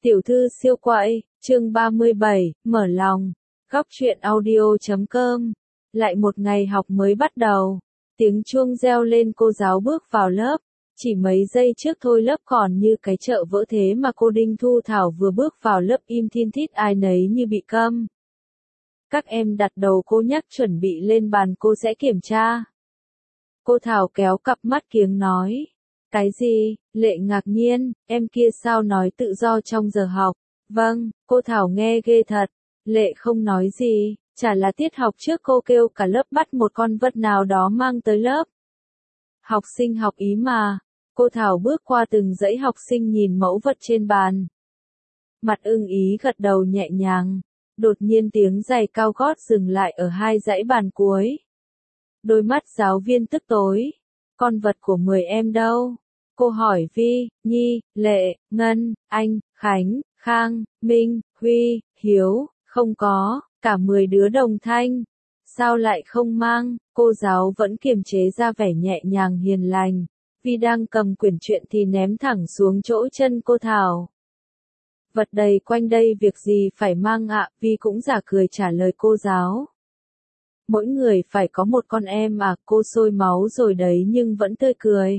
Tiểu thư siêu quậy, chương 37, mở lòng. Góc truyện audio.com. Lại một ngày học mới bắt đầu. Tiếng chuông reo lên, cô giáo bước vào lớp. Chỉ mấy giây trước thôi lớp còn như cái chợ vỡ, thế mà cô Đinh Thu Thảo vừa bước vào lớp im thin thít, ai nấy như bị câm. Các em đặt đầu, cô nhắc chuẩn bị lên bàn, cô sẽ kiểm tra. Cô Thảo kéo cặp mắt kiếng nói. Cái gì? Lệ ngạc nhiên, em kia sao nói tự do trong giờ học? Vâng, cô Thảo nghe ghê thật. Lệ không nói gì, chả là tiết học trước cô kêu cả lớp bắt một con vật nào đó mang tới lớp. Học sinh học ý mà. Cô Thảo bước qua từng dãy học sinh nhìn mẫu vật trên bàn. Mặt ưng ý gật đầu nhẹ nhàng. Đột nhiên tiếng giày cao gót dừng lại ở hai dãy bàn cuối. Đôi mắt giáo viên tức tối. Con vật của 10 em đâu? Cô hỏi Vi, Nhi, Lệ, Ngân, Anh, Khánh, Khang, Minh, Huy, Hiếu, không có, cả 10 đứa đồng thanh. Sao lại không mang? Cô giáo vẫn kiềm chế ra vẻ nhẹ nhàng hiền lành. Vi đang cầm quyển truyện thì ném thẳng xuống chỗ chân cô Thảo. Vật đầy quanh đây việc gì phải mang ạ? Vi cũng giả cười trả lời cô giáo. Mỗi người phải có một con em à? Cô sôi máu rồi đấy nhưng vẫn tươi cười.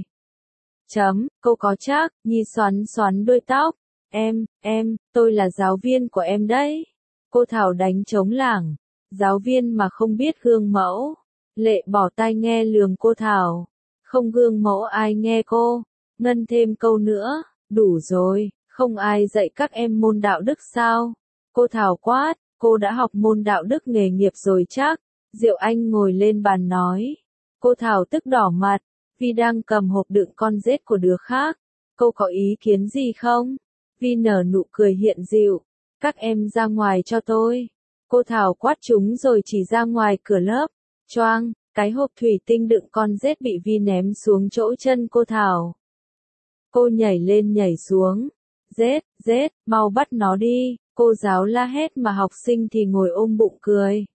Cô có chắc? Nhi xoắn xoắn đuôi tóc. Tôi là giáo viên của em đấy. Cô Thảo đánh trống lảng. Giáo viên mà không biết gương mẫu. Lệ bỏ tai nghe lườm cô Thảo. Không gương mẫu ai nghe cô. Ngân thêm câu nữa. Đủ rồi, không ai dạy các em môn đạo đức sao? Cô Thảo quát, cô đã học môn đạo đức nghề nghiệp rồi chắc. Diệu Anh ngồi lên bàn nói. Cô Thảo tức đỏ mặt. Vi đang cầm hộp đựng con rết của đứa khác. Cô có ý kiến gì không? Vi nở nụ cười hiện dịu. Các em ra ngoài cho tôi. Cô Thảo quát chúng rồi chỉ ra ngoài cửa lớp. Choang, cái hộp thủy tinh đựng con rết bị Vi ném xuống chỗ chân cô Thảo. Cô nhảy lên nhảy xuống. Rết, mau bắt nó đi. Cô giáo la hét mà học sinh thì ngồi ôm bụng cười.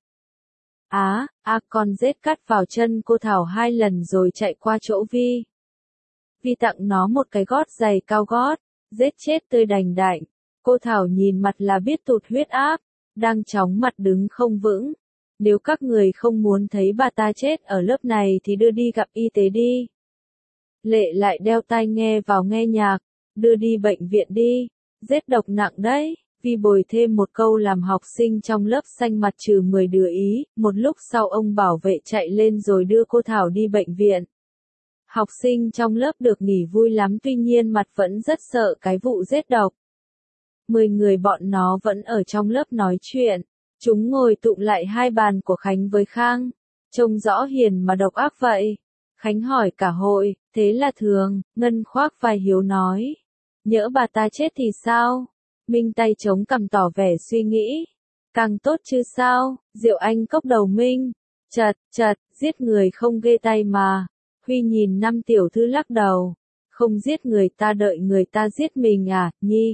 Con rết cắt vào chân cô Thảo 2 lần rồi chạy qua chỗ Vi. Vi tặng nó một cái gót giày cao gót. Rết chết tươi đành đạch. Cô Thảo nhìn mặt là biết tụt huyết áp. Đang chóng mặt đứng không vững. Nếu các người không muốn thấy bà ta chết ở lớp này thì đưa đi gặp y tế đi. Lệ lại đeo tai nghe vào nghe nhạc. Đưa đi bệnh viện đi. Rết độc nặng đấy. Vi bồi thêm một câu làm học sinh trong lớp xanh mặt trừ 10 đứa ý. Một lúc sau ông bảo vệ chạy lên rồi đưa cô Thảo đi bệnh viện. Học sinh trong lớp được nghỉ vui lắm, tuy nhiên mặt vẫn rất sợ cái vụ rết độc. 10 người bọn nó vẫn ở trong lớp nói chuyện. Chúng ngồi tụm lại hai bàn của Khánh với Khang. Trông rõ hiền mà độc ác vậy. Khánh hỏi cả hội, thế là thường. Ngân khoác vai Hiếu nói. Nhỡ bà ta chết thì sao? Minh tay chống cằm tỏ vẻ suy nghĩ. Càng tốt chứ sao? Diệu Anh cốc đầu Minh. Chật, giết người không ghê tay mà. Huy nhìn năm tiểu thư lắc đầu. Không giết người ta đợi người ta giết mình à, Nhi?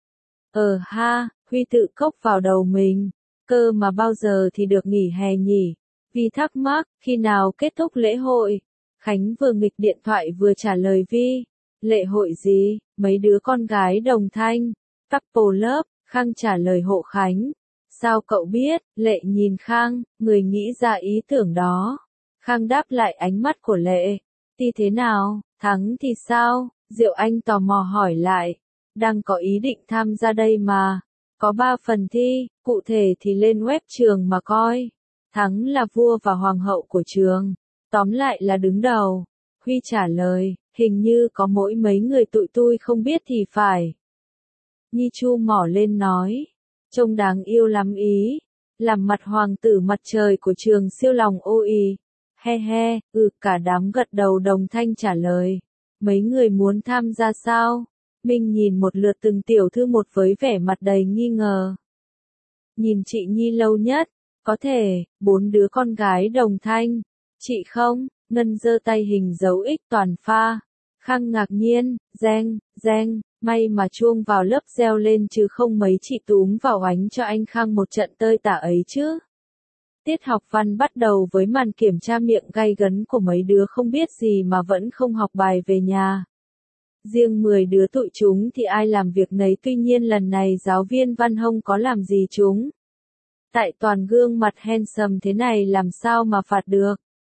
Huy tự cốc vào đầu mình. Cơ mà bao giờ thì được nghỉ hè nhỉ? Vi thắc mắc, khi nào kết thúc lễ hội? Khánh vừa nghịch điện thoại vừa trả lời Vi. Lễ hội gì? Mấy đứa con gái đồng thanh. Couple lớp, Khang trả lời hộ Khánh. Sao cậu biết? Lệ nhìn Khang, người nghĩ ra ý tưởng đó. Khang đáp lại ánh mắt của Lệ. Thì thế nào, thắng thì sao? Diệu Anh tò mò hỏi lại. Đang có ý định tham gia đây mà. Có 3 phần thi, cụ thể thì lên web trường mà coi. Thắng là vua và hoàng hậu của trường. Tóm lại là đứng đầu. Huy trả lời, hình như có mỗi mấy người tụi tôi không biết thì phải. Nhi chu mỏ lên nói. Trông đáng yêu lắm ý. Làm mặt hoàng tử mặt trời của trường siêu lòng ô ý. He, cả đám gật đầu đồng thanh trả lời. Mấy người muốn tham gia sao? Minh nhìn một lượt từng tiểu thư một với vẻ mặt đầy nghi ngờ. Nhìn chị Nhi lâu nhất. Có thể, 4 đứa con gái đồng thanh. Chị không? Ngân giơ tay hình dấu X toàn pha. Khang ngạc nhiên, reng, may mà chuông vào lớp reo lên chứ không mấy chị túm vào oánh cho anh Khang một trận tơi tả ấy chứ. Tiết học văn bắt đầu với màn kiểm tra miệng gay gấn của mấy đứa không biết gì mà vẫn không học bài về nhà. Riêng 10 đứa tụi chúng thì ai làm việc nấy, tuy nhiên lần này giáo viên Văn Hông có làm gì chúng. Tại toàn gương mặt handsome thế này làm sao mà phạt được.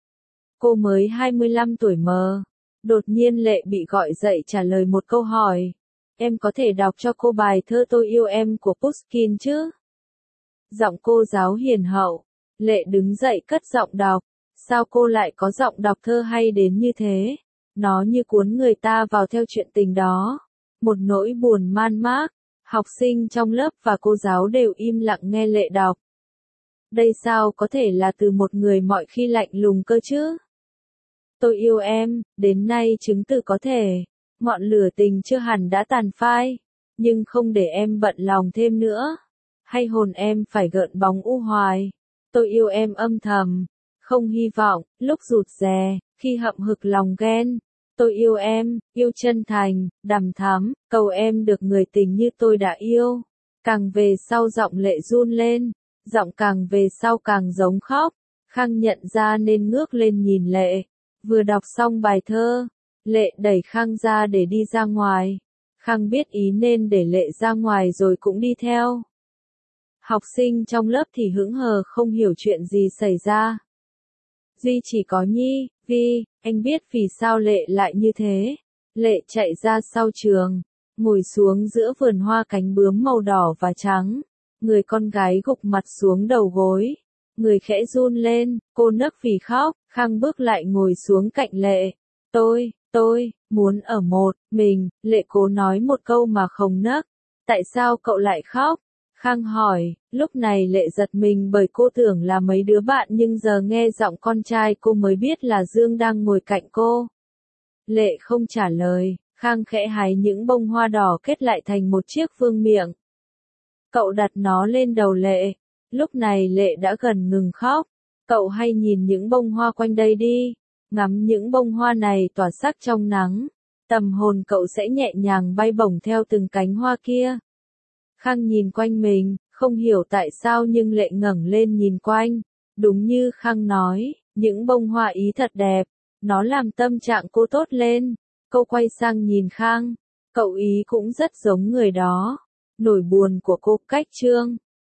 Cô mới 25 tuổi mờ. Đột nhiên Lệ bị gọi dậy trả lời một câu hỏi. Em có thể đọc cho cô bài thơ Tôi yêu em của Pushkin chứ? Giọng cô giáo hiền hậu. Lệ đứng dậy cất giọng đọc. Sao cô lại có giọng đọc thơ hay đến như thế? Nó như cuốn người ta vào theo chuyện tình đó. Một nỗi buồn man mác. Học sinh trong lớp và cô giáo đều im lặng nghe Lệ đọc. Đây sao có thể là từ một người mọi khi lạnh lùng cơ chứ? Tôi yêu em, đến nay chứng tỏ có thể. Ngọn lửa tình chưa hẳn đã tàn phai. Nhưng không để em bận lòng thêm nữa. Hay hồn em phải gợn bóng u hoài. Tôi yêu em âm thầm. Không hy vọng, lúc rụt rè, khi hậm hực lòng ghen. Tôi yêu em, yêu chân thành, đằm thắm, cầu em được người tình như tôi đã yêu. Càng về sau giọng Lệ run lên, giọng càng về sau càng giống khóc. Khang nhận ra nên ngước lên nhìn Lệ. Vừa đọc xong bài thơ, Lệ đẩy Khang ra để đi ra ngoài. Khang biết ý nên để Lệ ra ngoài rồi cũng đi theo. Học sinh trong lớp thì hững hờ không hiểu chuyện gì xảy ra. Duy chỉ có Nhi, Vi, anh biết vì sao Lệ lại như thế. Lệ chạy ra sau trường, ngồi xuống giữa vườn hoa cánh bướm màu đỏ và trắng. Người con gái gục mặt xuống đầu gối. Người khẽ run lên, cô nấc vì khóc. Khang bước lại ngồi xuống cạnh Lệ. Tôi, muốn ở một mình. Lệ cố nói một câu mà không nấc. Tại sao cậu lại khóc? Khang hỏi, lúc này Lệ giật mình bởi cô tưởng là mấy đứa bạn nhưng giờ nghe giọng con trai cô mới biết là Dương đang ngồi cạnh cô. Lệ không trả lời, Khang khẽ hái những bông hoa đỏ kết lại thành một chiếc vương miện. Cậu đặt nó lên đầu Lệ. Lúc này Lệ đã gần ngừng khóc. Cậu hay nhìn những bông hoa quanh đây đi. Ngắm những bông hoa này tỏa sắc trong nắng. Tâm hồn cậu sẽ nhẹ nhàng bay bổng theo từng cánh hoa kia. Khang nhìn quanh mình, không hiểu tại sao nhưng Lệ ngẩng lên nhìn quanh. Đúng như Khang nói, những bông hoa ý thật đẹp. Nó làm tâm trạng cô tốt lên. Cô quay sang nhìn Khang. Cậu ý cũng rất giống người đó. Nỗi buồn của cô cách Trương.